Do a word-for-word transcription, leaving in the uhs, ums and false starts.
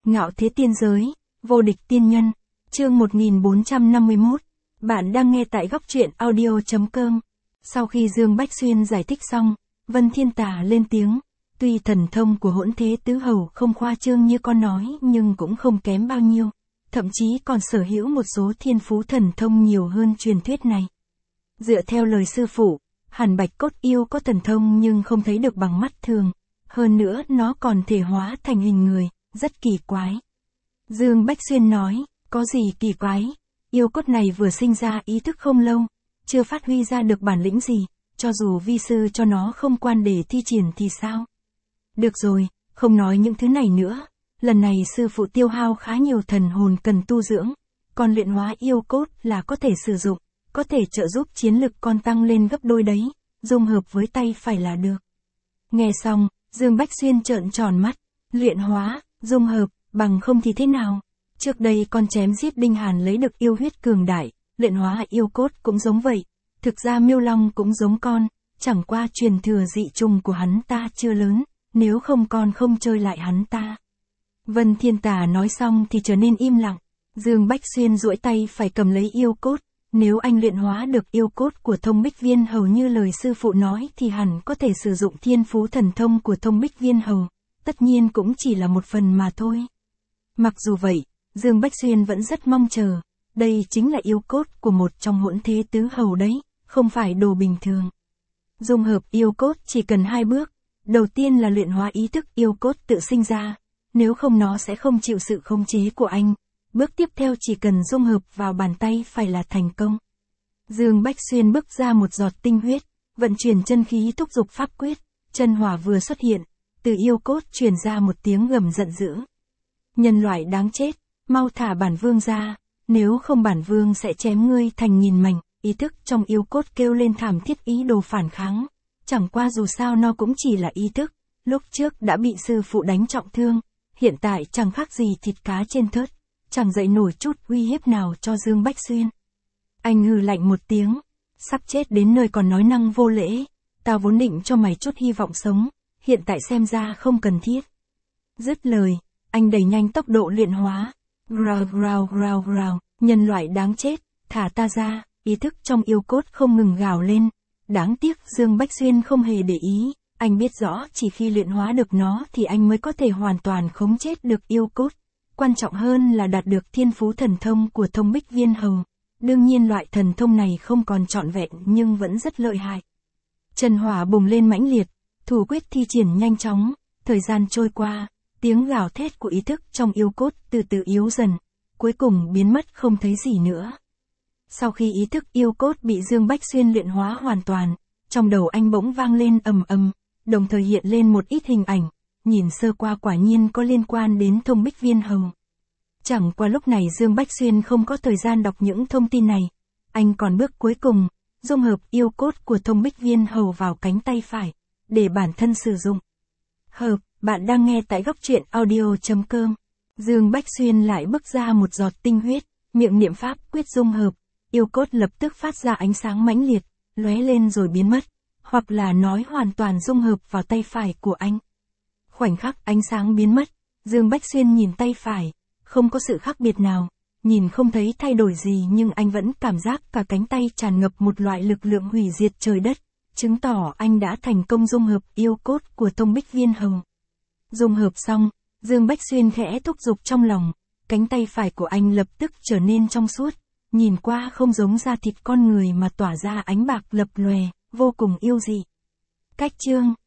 Ngạo thế tiên giới, vô địch tiên nhân, chương một nghìn bốn trăm năm mươi mốt. Bạn đang nghe tại góc truyện audio.com. Sau khi Dương Bách Xuyên giải thích xong, Vân Thiên Tà lên tiếng. Tuy thần thông của hỗn thế tứ hầu không khoa trương như con nói nhưng cũng không kém bao nhiêu. Thậm chí còn sở hữu một số thiên phú thần thông nhiều hơn truyền thuyết này. Dựa theo lời sư phụ, hàn bạch cốt yêu có thần thông nhưng không thấy được bằng mắt thường. Hơn nữa nó còn thể hóa thành hình người, rất kỳ quái. Dương Bách Xuyên nói, có gì kỳ quái? Yêu cốt này vừa sinh ra ý thức không lâu, chưa phát huy ra được bản lĩnh gì, cho dù vi sư cho nó không quan để thi triển thì sao? Được rồi, không nói những thứ này nữa. Lần này sư phụ tiêu hao khá nhiều thần hồn cần tu dưỡng, còn luyện hóa yêu cốt là có thể sử dụng, có thể trợ giúp chiến lực con tăng lên gấp đôi đấy, dung hợp với tay phải là được. Nghe xong, Dương Bách Xuyên trợn tròn mắt, luyện hóa, dung hợp, bằng không thì thế nào? Trước đây con chém giết Đinh Hàn lấy được yêu huyết cường đại, luyện hóa yêu cốt cũng giống vậy. Thực ra Miêu Long cũng giống con, chẳng qua truyền thừa dị trùng của hắn ta chưa lớn, nếu không con không chơi lại hắn ta. Vân Thiên Tà nói xong thì trở nên im lặng. Dương Bách Xuyên duỗi tay phải cầm lấy yêu cốt. Nếu anh luyện hóa được yêu cốt của Thông Bích Viên Hầu như lời sư phụ nói thì hẳn có thể sử dụng thiên phú thần thông của Thông Bích Viên Hầu. Tất nhiên cũng chỉ là một phần mà thôi. Mặc dù vậy, Dương Bách Xuyên vẫn rất mong chờ. Đây chính là yêu cốt của một trong hỗn thế tứ hầu đấy, không phải đồ bình thường. Dung hợp yêu cốt chỉ cần hai bước. Đầu tiên là luyện hóa ý thức yêu cốt tự sinh ra. Nếu không nó sẽ không chịu sự khống chế của anh. Bước tiếp theo chỉ cần dung hợp vào bàn tay phải là thành công. Dương Bách Xuyên bước ra một giọt tinh huyết, vận chuyển chân khí thúc giục pháp quyết, chân hỏa vừa xuất hiện, từ yêu cốt truyền ra một tiếng gầm giận dữ. Nhân loại đáng chết, mau thả bản vương ra, nếu không bản vương sẽ chém ngươi thành nghìn mảnh. Ý thức trong yêu cốt kêu lên thảm thiết ý đồ phản kháng. Chẳng qua dù sao nó cũng chỉ là ý thức, lúc trước đã bị sư phụ đánh trọng thương, hiện tại chẳng khác gì thịt cá trên thớt. Chẳng dậy nổi chút uy hiếp nào cho Dương Bách Xuyên. Anh hừ lạnh một tiếng, sắp chết đến nơi còn nói năng vô lễ, tao vốn định cho mày chút hy vọng sống, hiện tại xem ra không cần thiết. Dứt lời, anh đẩy nhanh tốc độ luyện hóa. Rào rào rào rào, nhân loại đáng chết, thả ta ra, ý thức trong yêu cốt không ngừng gào lên. Đáng tiếc Dương Bách Xuyên không hề để ý, anh biết rõ chỉ khi luyện hóa được nó thì anh mới có thể hoàn toàn khống chết được yêu cốt. Quan trọng hơn là đạt được thiên phú thần thông của Thông Bích Viên Hầu. Đương nhiên loại thần thông này không còn trọn vẹn nhưng vẫn rất lợi hại. Chân hỏa bùng lên mãnh liệt, thủ quyết thi triển nhanh chóng, thời gian trôi qua, tiếng gào thét của ý thức trong yêu cốt từ từ yếu dần, cuối cùng biến mất không thấy gì nữa. Sau khi ý thức yêu cốt bị Dương Bách Xuyên luyện hóa hoàn toàn, trong đầu anh bỗng vang lên ầm ầm, đồng thời hiện lên một ít hình ảnh. Nhìn sơ qua quả nhiên có liên quan đến Thông Bích Viên Hầu. Chẳng qua lúc này Dương Bách Xuyên không có thời gian đọc những thông tin này. Anh còn bước cuối cùng, dung hợp yêu cốt của Thông Bích Viên Hầu vào cánh tay phải, để bản thân sử dụng. Hợp, bạn đang nghe tại góc truyện audio.com. Dương Bách Xuyên lại bước ra một giọt tinh huyết, miệng niệm pháp quyết dung hợp, yêu cốt lập tức phát ra ánh sáng mãnh liệt, lóe lên rồi biến mất, hoặc là nói hoàn toàn dung hợp vào tay phải của anh. Khoảnh khắc ánh sáng biến mất, Dương Bách Xuyên nhìn tay phải, không có sự khác biệt nào, nhìn không thấy thay đổi gì nhưng anh vẫn cảm giác cả cánh tay tràn ngập một loại lực lượng hủy diệt trời đất, chứng tỏ anh đã thành công dung hợp yêu cốt của Thông Bích Viên Hầu. Dung hợp xong, Dương Bách Xuyên khẽ thúc giục trong lòng, cánh tay phải của anh lập tức trở nên trong suốt, nhìn qua không giống da thịt con người mà tỏa ra ánh bạc lập lòe, vô cùng yêu dị. Cách chương